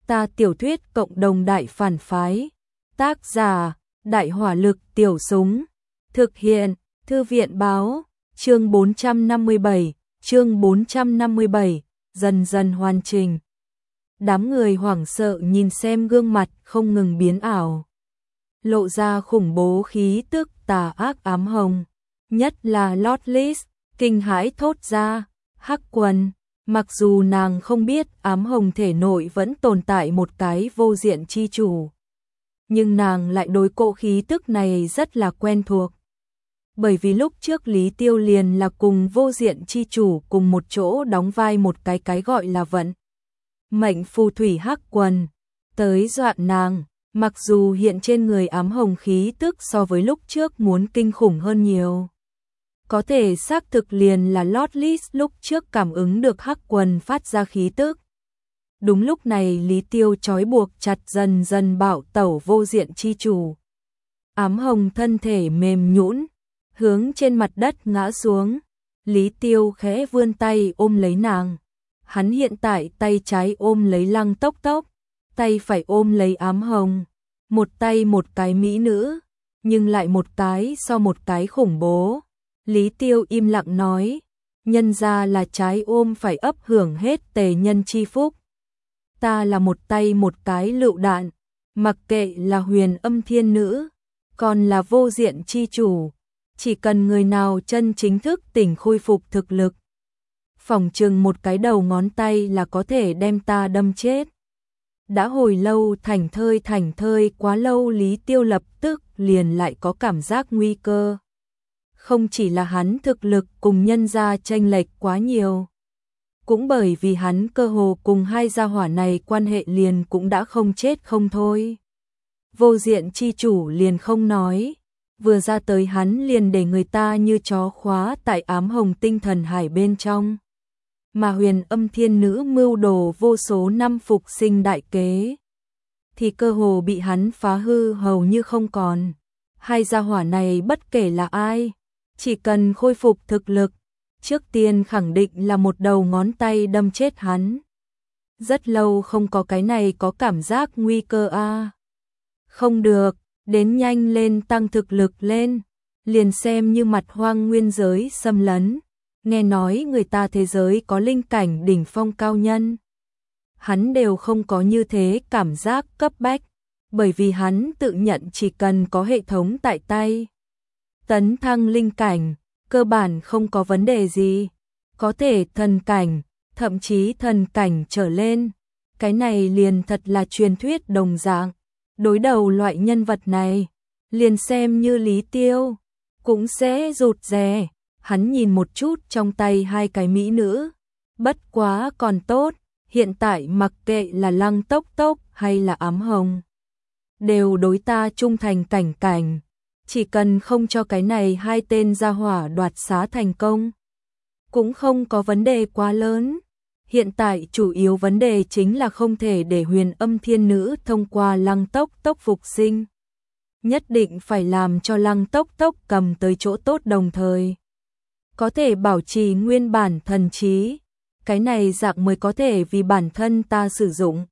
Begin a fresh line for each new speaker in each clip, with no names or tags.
Ta tiểu thuyết cộng đồng đại phản phái. Tác giả: Đại hỏa lực tiểu súng. Thực hiện: Thư viện báo. Chương 457, dần dần hoàn chỉnh. Đám người hoảng sợ nhìn xem gương mặt không ngừng biến ảo, lộ ra khủng bố khí tức tà ác ám hồng. Nhất là Lotless, kinh hãi thốt ra, Hắc Quần. Mặc dù nàng không biết ám hồng thể nội vẫn tồn tại một cái vô diện chi chủ, nhưng nàng lại đối cỗ khí tức này rất là quen thuộc. Bởi vì lúc trước Lý Tiêu liền là cùng vô diện chi chủ cùng một chỗ đóng vai một cái gọi là vận mệnh phù thủy Hắc Quần. Tới dọa nàng, mặc dù hiện trên người ám hồng khí tức so với lúc trước muốn kinh khủng hơn nhiều. Có thể xác thực liền là Lotless lúc trước cảm ứng được Hắc Quần phát ra khí tức. Đúng lúc này Lý Tiêu trói buộc chặt dần dần bạo tẩu vô diện chi chủ. Ám hồng thân thể mềm nhũn, hướng trên mặt đất ngã xuống. Lý Tiêu khẽ vươn tay ôm lấy nàng. Hắn hiện tại tay trái ôm lấy Lăng Tốc Tốc, tay phải ôm lấy ám hồng. Một tay một cái mỹ nữ, nhưng lại một cái so một cái khủng bố. Lý Tiêu im lặng nói, nhân ra là trái ôm phải ấp hưởng hết tề nhân chi phúc. Ta là một tay một cái lựu đạn, mặc kệ là Huyền Âm Thiên Nữ, còn là vô diện chi chủ. Chỉ cần người nào chân chính thức tỉnh khôi phục thực lực, phỏng chừng một cái đầu ngón tay là có thể đem ta đâm chết. Đã hồi lâu thảnh thơi quá lâu, Lý Tiêu lập tức liền lại có cảm giác nguy cơ. Không chỉ là hắn thực lực cùng nhân gia chênh lệch quá nhiều, cũng bởi vì hắn cơ hồ cùng hai gia hỏa này quan hệ liền cũng đã không chết không thôi. Vô diện chi chủ liền không nói, vừa ra tới hắn liền để người ta như chó khóa tại ám hồng tinh thần hải bên trong. Mà Huyền Âm Thiên Nữ mưu đồ vô số năm phục sinh đại kế, thì cơ hồ bị hắn phá hư hầu như không còn. Hai gia hỏa này bất kể là ai, chỉ cần khôi phục thực lực, trước tiên khẳng định là một đầu ngón tay đâm chết hắn. Rất lâu không có cái này có cảm giác nguy cơ a. Không được, đến nhanh lên tăng thực lực lên, liền xem như mặt hoang nguyên giới xâm lấn. Nghe nói người ta thế giới có linh cảnh đỉnh phong cao nhân, hắn đều không có như thế cảm giác cấp bách, bởi vì hắn tự nhận chỉ cần có hệ thống tại tay, tấn thăng linh cảnh, cơ bản không có vấn đề gì. Có thể thần cảnh, thậm chí thần cảnh trở lên, cái này liền thật là truyền thuyết đồng dạng. Đối đầu loại nhân vật này, liền xem như Lý Tiêu cũng sẽ rụt rè. Hắn nhìn một chút trong tay hai cái mỹ nữ, bất quá còn tốt, hiện tại mặc kệ là Lăng Tốc Tốc hay là ám hồng, đều đối ta trung thành cảnh cảnh. Chỉ cần không cho cái này hai tên gia hỏa đoạt xá thành công, cũng không có vấn đề quá lớn. Hiện tại chủ yếu vấn đề chính là không thể để Huyền Âm Thiên Nữ thông qua Lăng Tốc Tốc phục sinh. Nhất định phải làm cho Lăng Tốc Tốc cầm tới chỗ tốt đồng thời có thể bảo trì nguyên bản thần trí, cái này dạng mới có thể vì bản thân ta sử dụng.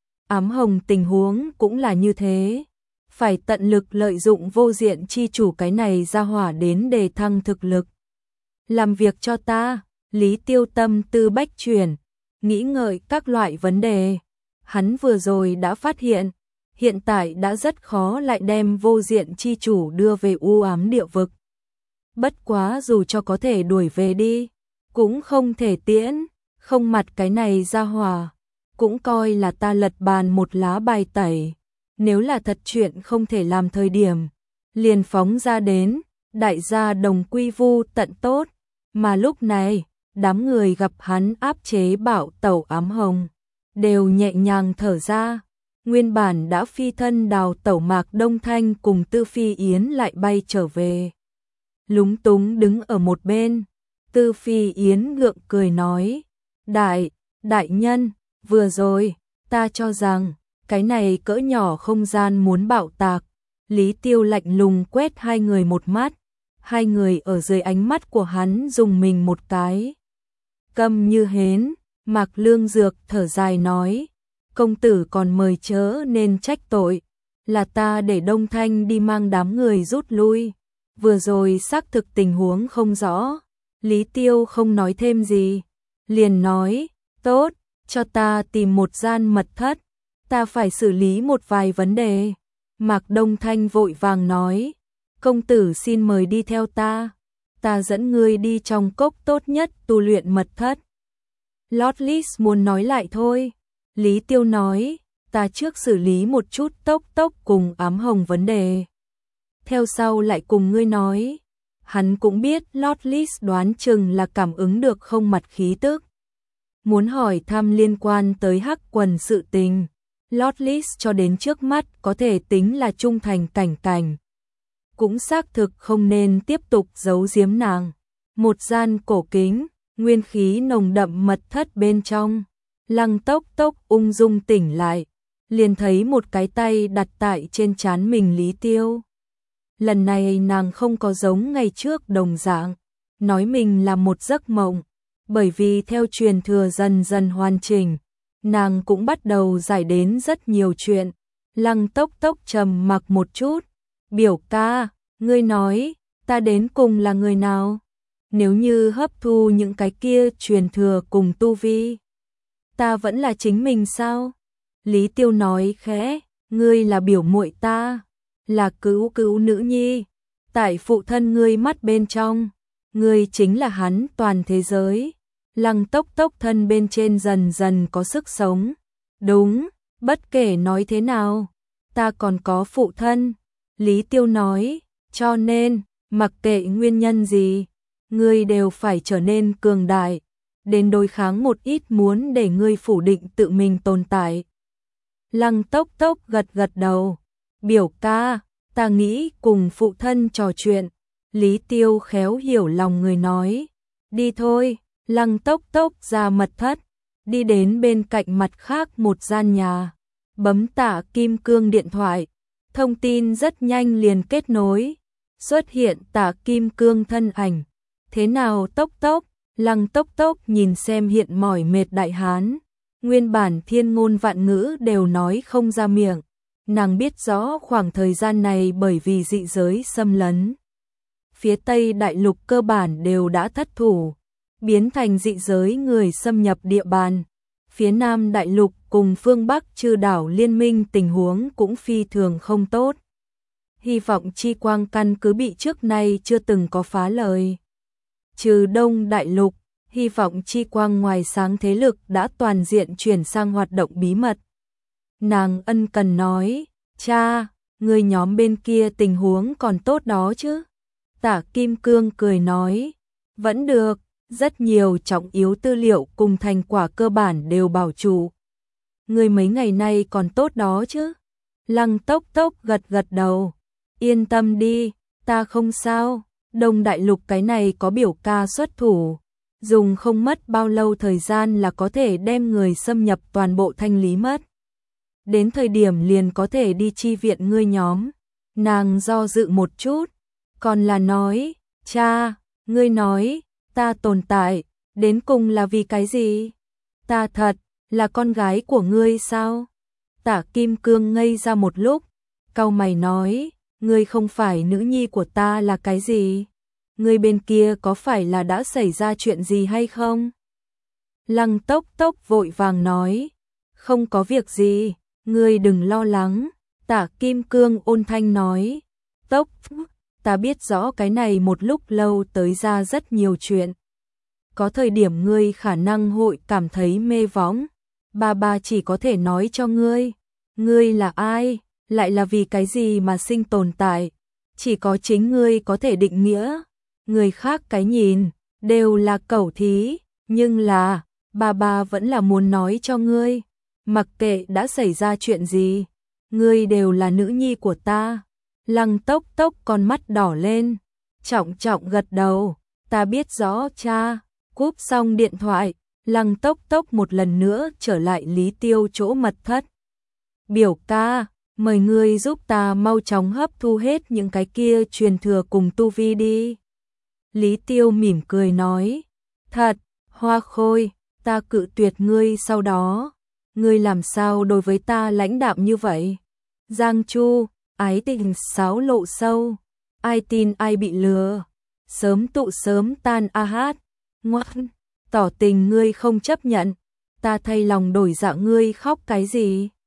Ám hồng tình huống cũng là như thế, phải tận lực lợi dụng vô diện chi chủ cái này ra hỏa đến đề thăng thực lực. Làm việc cho ta. Lý Tiêu tâm tư bách chuyển, nghĩ ngợi các loại vấn đề. Hắn vừa rồi đã phát hiện tại đã rất khó lại đem vô diện chi chủ đưa về u ám địa vực. Bất quá dù cho có thể đuổi về đi, cũng không thể tiễn, không mặt cái này ra hỏa, cũng coi là ta lật bàn một lá bài tẩy. Nếu là thật chuyện không thể làm thời điểm, liền phóng ra đến, đại gia đồng quy vu tận tốt. Mà lúc này, đám người gặp hắn áp chế bạo tẩu ám hồng, đều nhẹ nhàng thở ra. Nguyên bản đã phi thân đào tẩu Mạc Đông Thanh cùng Tư Phi Yến lại bay trở về, lúng túng đứng ở một bên. Tư Phi Yến gượng cười nói, đại nhân, vừa rồi, ta cho rằng, cái này cỡ nhỏ không gian muốn bạo tạc. Lý Tiêu lạnh lùng quét hai người một mắt, hai người ở dưới ánh mắt của hắn dùng mình một cái. Câm như hến. Mạc Lương Dược thở dài nói, công tử còn mời chớ nên trách tội, là ta để Đông Thanh đi mang đám người rút lui, vừa rồi xác thực tình huống không rõ. Lý Tiêu không nói thêm gì, liền nói, tốt, cho ta tìm một gian mật thất, ta phải xử lý một vài vấn đề. Mạc Đông Thanh vội vàng nói, công tử xin mời đi theo ta dẫn ngươi đi trong cốc tốt nhất tu luyện mật thất. Lord Lis muốn nói lại thôi. Lý Tiêu nói, ta trước xử lý một chút tốc cùng ám hồng vấn đề. Theo sau lại cùng ngươi nói. Hắn cũng biết Lord Lis đoán chừng là cảm ứng được không mặt khí tức. Muốn hỏi thăm liên quan tới Hắc Quần sự tình. Lord Lis cho đến trước mắt có thể tính là trung thành cảnh. Cũng xác thực không nên tiếp tục giấu giếm nàng. Một gian cổ kính, nguyên khí nồng đậm mật thất bên trong. Lăng Tốc ung dung tỉnh lại, liền thấy một cái tay đặt tại trên trán mình Lý Tiêu. Lần này nàng không có giống ngày trước đồng dạng, nói mình là một giấc mộng, bởi vì theo truyền thừa dần dần hoàn chỉnh, nàng cũng bắt đầu giải đến rất nhiều chuyện. Lăng Tốc trầm mặc một chút, biểu ca, ngươi nói, ta đến cùng là người nào? Nếu như hấp thu những cái kia truyền thừa cùng tu vi, ta vẫn là chính mình sao? Lý Tiêu nói khẽ, ngươi là biểu muội ta, là cứu nữ nhi, tại phụ thân ngươi mắt bên trong, ngươi chính là hắn toàn thế giới. Lăng Tốc thân bên trên dần dần có sức sống. Đúng, bất kể nói thế nào, ta còn có phụ thân. Lý Tiêu nói, cho nên, mặc kệ nguyên nhân gì, ngươi đều phải trở nên cường đại, đến đối kháng một ít muốn để ngươi phủ định tự mình tồn tại. Lăng Tốc gật đầu, biểu ca, ta nghĩ cùng phụ thân trò chuyện. Lý Tiêu khéo hiểu lòng người nói, đi thôi. Lăng Tốc ra mật thất, đi đến bên cạnh mặt khác một gian nhà, bấm Tạ Kim Cương điện thoại, thông tin rất nhanh liền kết nối, xuất hiện Tạ Kim Cương thân ảnh. Thế nào Tốc? Lăng Tốc nhìn xem hiện mỏi mệt đại hán, nguyên bản thiên ngôn vạn ngữ đều nói không ra miệng, nàng biết rõ khoảng thời gian này bởi vì dị giới xâm lấn, phía Tây đại lục cơ bản đều đã thất thủ, biến thành dị giới người xâm nhập địa bàn. Phía Nam đại lục cùng phương Bắc Chư đảo liên minh tình huống cũng phi thường không tốt. Hy vọng chi quang căn cứ bị trước nay chưa từng có phá lời. Trừ Đông đại lục, hy vọng chi quang ngoài sáng thế lực đã toàn diện chuyển sang hoạt động bí mật. Nàng ân cần nói, cha, người nhóm bên kia tình huống còn tốt đó chứ? Tạ Kim Cương cười nói, vẫn được. Rất nhiều trọng yếu tư liệu cùng thành quả cơ bản đều bảo trụ. Người mấy ngày nay còn tốt đó chứ? Lăng Tốc gật đầu. Yên tâm đi, ta không sao. Đông đại lục cái này có biểu ca xuất thủ. Dùng không mất bao lâu thời gian là có thể đem người xâm nhập toàn bộ thanh lý mất. Đến thời điểm liền có thể đi chi viện ngươi nhóm. Nàng do dự một chút. Còn là nói, cha, ngươi nói, ta tồn tại, đến cùng là vì cái gì? Ta thật, là con gái của ngươi sao? Tạ Kim Cương ngây ra một lúc, cau mày nói, ngươi không phải nữ nhi của ta là cái gì? Ngươi bên kia có phải là đã xảy ra chuyện gì hay không? Lăng Tốc vội vàng nói, không có việc gì, ngươi đừng lo lắng. Tạ Kim Cương ôn thanh nói, Tốc, ta biết rõ cái này một lúc lâu tới ra rất nhiều chuyện. Có thời điểm ngươi khả năng hội cảm thấy mê võng. Bà chỉ có thể nói cho ngươi là ai, lại là vì cái gì mà sinh tồn tại. Chỉ có chính ngươi có thể định nghĩa. Người khác cái nhìn, đều là cẩu thí, nhưng là, bà vẫn là muốn nói cho ngươi. Mặc kệ đã xảy ra chuyện gì, ngươi đều là nữ nhi của ta. Lăng Tốc con mắt đỏ lên, trọng gật đầu, ta biết rõ cha. Cúp xong điện thoại, Lăng Tốc một lần nữa trở lại Lý Tiêu chỗ mật thất. Biểu ca, mời ngươi giúp ta mau chóng hấp thu hết những cái kia truyền thừa cùng tu vi đi. Lý Tiêu mỉm cười nói, thật, Hoa Khôi, ta cự tuyệt ngươi sau đó. ngươi làm sao đối với ta lãnh đạm như vậy? Giang Chu, ái tình sáo lộ sâu, ai tin ai bị lừa, sớm tụ sớm tan a hát, ngoan, tỏ tình ngươi không chấp nhận, ta thay lòng đổi dạ ngươi khóc cái gì?